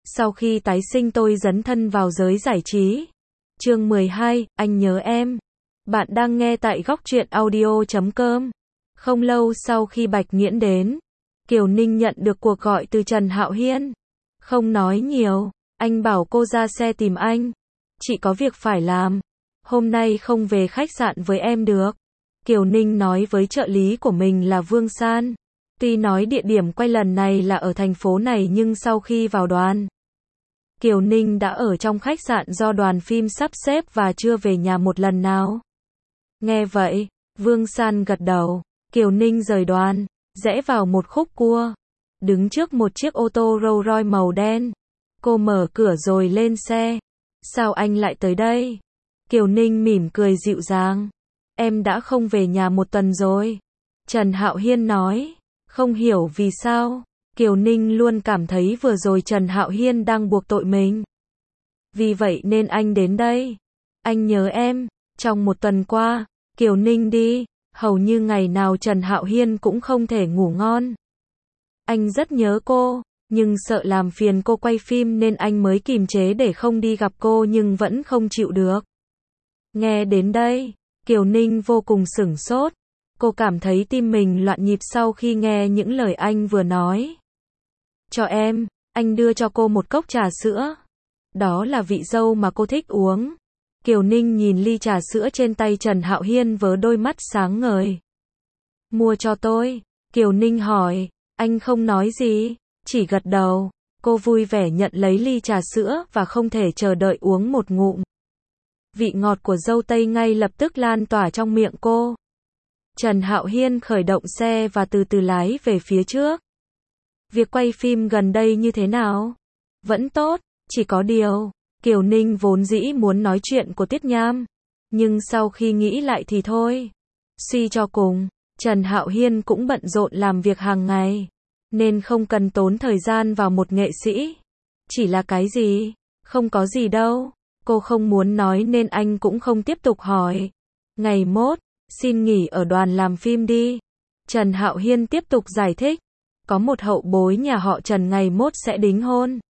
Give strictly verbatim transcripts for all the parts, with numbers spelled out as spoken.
Sau khi tái sinh tôi dấn thân vào giới giải trí. Chương mười hai, anh nhớ em. Bạn đang nghe tại góc truyện audio chấm com. Không lâu sau khi Bạch Nghiễn đến, Kiều Ninh nhận được cuộc gọi từ Trần Hạo Hiên. Không nói nhiều, anh bảo cô ra xe tìm anh. Chị có việc phải làm. Hôm nay không về khách sạn với em được. Kiều Ninh nói với trợ lý của mình là Vương San. Tuy nói địa điểm quay lần này là ở thành phố này nhưng sau khi vào đoàn, Kiều Ninh đã ở trong khách sạn do đoàn phim sắp xếp và chưa về nhà một lần nào. Nghe vậy, Vương San gật đầu. Kiều Ninh rời đoàn, rẽ vào một khúc cua, đứng trước một chiếc ô tô Rolls Royce màu đen. Cô mở cửa rồi lên xe. Sao anh lại tới đây? Kiều Ninh mỉm cười dịu dàng. Em đã không về nhà một tuần rồi. Trần Hạo Hiên nói. Không hiểu vì sao, Kiều Ninh luôn cảm thấy vừa rồi Trần Hạo Hiên đang buộc tội mình. Vì vậy nên anh đến đây. Anh nhớ em. Trong một tuần qua, Kiều Ninh đi, hầu như ngày nào Trần Hạo Hiên cũng không thể ngủ ngon. Anh rất nhớ cô, nhưng sợ làm phiền cô quay phim nên anh mới kìm chế để không đi gặp cô nhưng vẫn không chịu được. Nghe đến đây, Kiều Ninh vô cùng sửng sốt. Cô cảm thấy tim mình loạn nhịp sau khi nghe những lời anh vừa nói. Cho em, anh đưa cho cô một cốc trà sữa. Đó là vị dâu mà cô thích uống. Kiều Ninh nhìn ly trà sữa trên tay Trần Hạo Hiên với đôi mắt sáng ngời. Mua cho tôi? Kiều Ninh hỏi. Anh không nói gì, chỉ gật đầu. Cô vui vẻ nhận lấy ly trà sữa và không thể chờ đợi uống một ngụm. Vị ngọt của dâu tây ngay lập tức lan tỏa trong miệng cô. Trần Hạo Hiên khởi động xe và từ từ lái về phía trước. Việc quay phim gần đây như thế nào? Vẫn tốt, chỉ có điều, Kiều Ninh vốn dĩ muốn nói chuyện của Tiết Nham, nhưng sau khi nghĩ lại thì thôi. Suy cho cùng, Trần Hạo Hiên cũng bận rộn làm việc hàng ngày, nên không cần tốn thời gian vào một nghệ sĩ. Chỉ là cái gì? Không có gì đâu. Cô không muốn nói nên anh cũng không tiếp tục hỏi. Ngày mốt, xin nghỉ ở đoàn làm phim đi. Trần Hạo Hiên tiếp tục giải thích. Có một hậu bối nhà họ Trần ngày mốt sẽ đính hôn.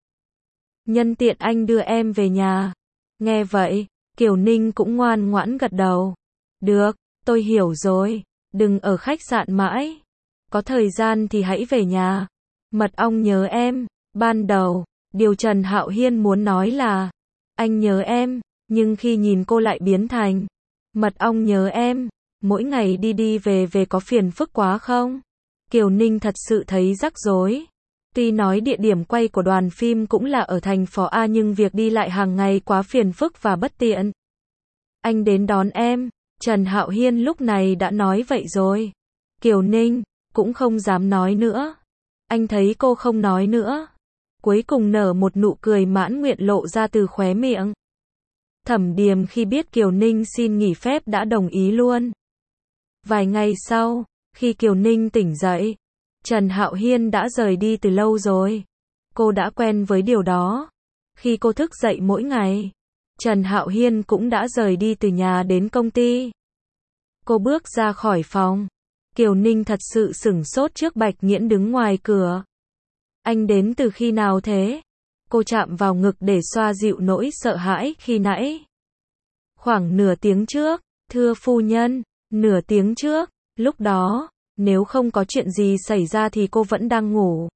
Nhân tiện anh đưa em về nhà. Nghe vậy, Kiều Ninh cũng ngoan ngoãn gật đầu. Được, tôi hiểu rồi. Đừng ở khách sạn mãi. Có thời gian thì hãy về nhà. Mật ong nhớ em. Ban đầu, điều Trần Hạo Hiên muốn nói là anh nhớ em, nhưng khi nhìn cô lại biến thành mật ong nhớ em. Mỗi ngày đi đi về về có phiền phức quá không? Kiều Ninh thật sự thấy rắc rối. Tuy nói địa điểm quay của đoàn phim cũng là ở thành phố A nhưng việc đi lại hàng ngày quá phiền phức và bất tiện. Anh đến đón em. Trần Hạo Hiên lúc này đã nói vậy rồi. Kiều Ninh cũng không dám nói nữa. Anh thấy cô không nói nữa. Cuối cùng nở một nụ cười mãn nguyện lộ ra từ khóe miệng. Thẩm Điềm khi biết Kiều Ninh xin nghỉ phép đã đồng ý luôn. Vài ngày sau, khi Kiều Ninh tỉnh dậy, Trần Hạo Hiên đã rời đi từ lâu rồi. Cô đã quen với điều đó. Khi cô thức dậy mỗi ngày, Trần Hạo Hiên cũng đã rời đi từ nhà đến công ty. Cô bước ra khỏi phòng. Kiều Ninh thật sự sửng sốt trước Bạch Nghiễn đứng ngoài cửa. Anh đến từ khi nào thế? Cô chạm vào ngực để xoa dịu nỗi sợ hãi khi nãy. Khoảng nửa tiếng trước, thưa phu nhân, nửa tiếng trước, lúc đó, nếu không có chuyện gì xảy ra thì cô vẫn đang ngủ.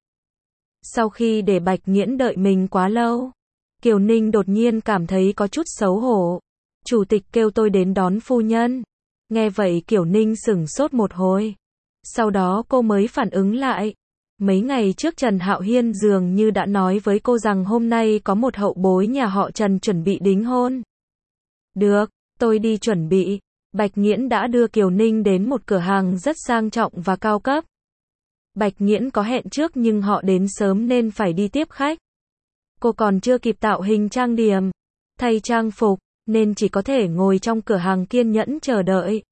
Sau khi để Bạch Nghiễn đợi mình quá lâu, Kiều Ninh đột nhiên cảm thấy có chút xấu hổ. Chủ tịch kêu tôi đến đón phu nhân. Nghe vậy Kiều Ninh sửng sốt một hồi. Sau đó cô mới phản ứng lại. Mấy ngày trước Trần Hạo Hiên dường như đã nói với cô rằng hôm nay có một hậu bối nhà họ Trần chuẩn bị đính hôn. Được, tôi đi chuẩn bị. Bạch Nghiễn đã đưa Kiều Ninh đến một cửa hàng rất sang trọng và cao cấp. Bạch Nghiễn có hẹn trước nhưng họ đến sớm nên phải đi tiếp khách. Cô còn chưa kịp tạo hình trang điểm, thay trang phục, nên chỉ có thể ngồi trong cửa hàng kiên nhẫn chờ đợi.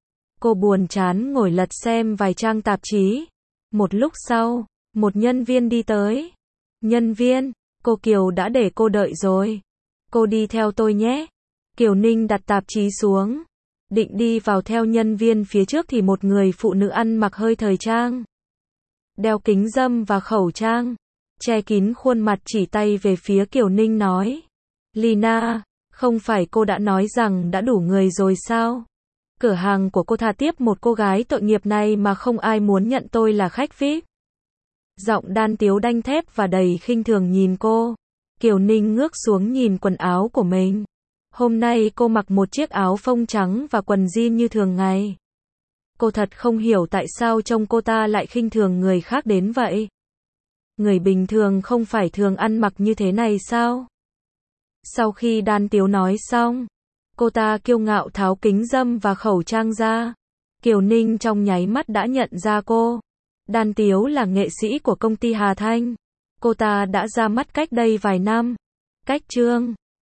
Cô buồn chán ngồi lật xem vài trang tạp chí. Một lúc sau, một nhân viên đi tới. Nhân viên, cô Kiều đã để cô đợi rồi. Cô đi theo tôi nhé. Kiều Ninh đặt tạp chí xuống. Định đi vào theo nhân viên phía trước thì một người phụ nữ ăn mặc hơi thời trang. Đeo kính râm và khẩu trang. che kín khuôn mặt chỉ tay về phía Kiều Ninh nói. Lina, không phải cô đã nói rằng đã đủ người rồi sao? Cửa hàng của cô tha tiếp một cô gái tội nghiệp này mà không ai muốn nhận tôi là khách vi ai pi. Giọng Đan Tiếu đanh thép và đầy khinh thường nhìn cô. Kiều Ninh ngước xuống nhìn quần áo của mình. Hôm nay cô mặc một chiếc áo phông trắng và quần jean như thường ngày. Cô thật không hiểu tại sao trông cô ta lại khinh thường người khác đến vậy. Người bình thường không phải thường ăn mặc như thế này sao? Sau khi Đan Tiếu nói xong, cô ta kiêu ngạo tháo kính râm và khẩu trang ra. Kiều Ninh trong nháy mắt đã nhận ra cô. Đan Tiếu là nghệ sĩ của công ty Hà Thanh. Cô ta đã ra mắt cách đây vài năm. Cách chương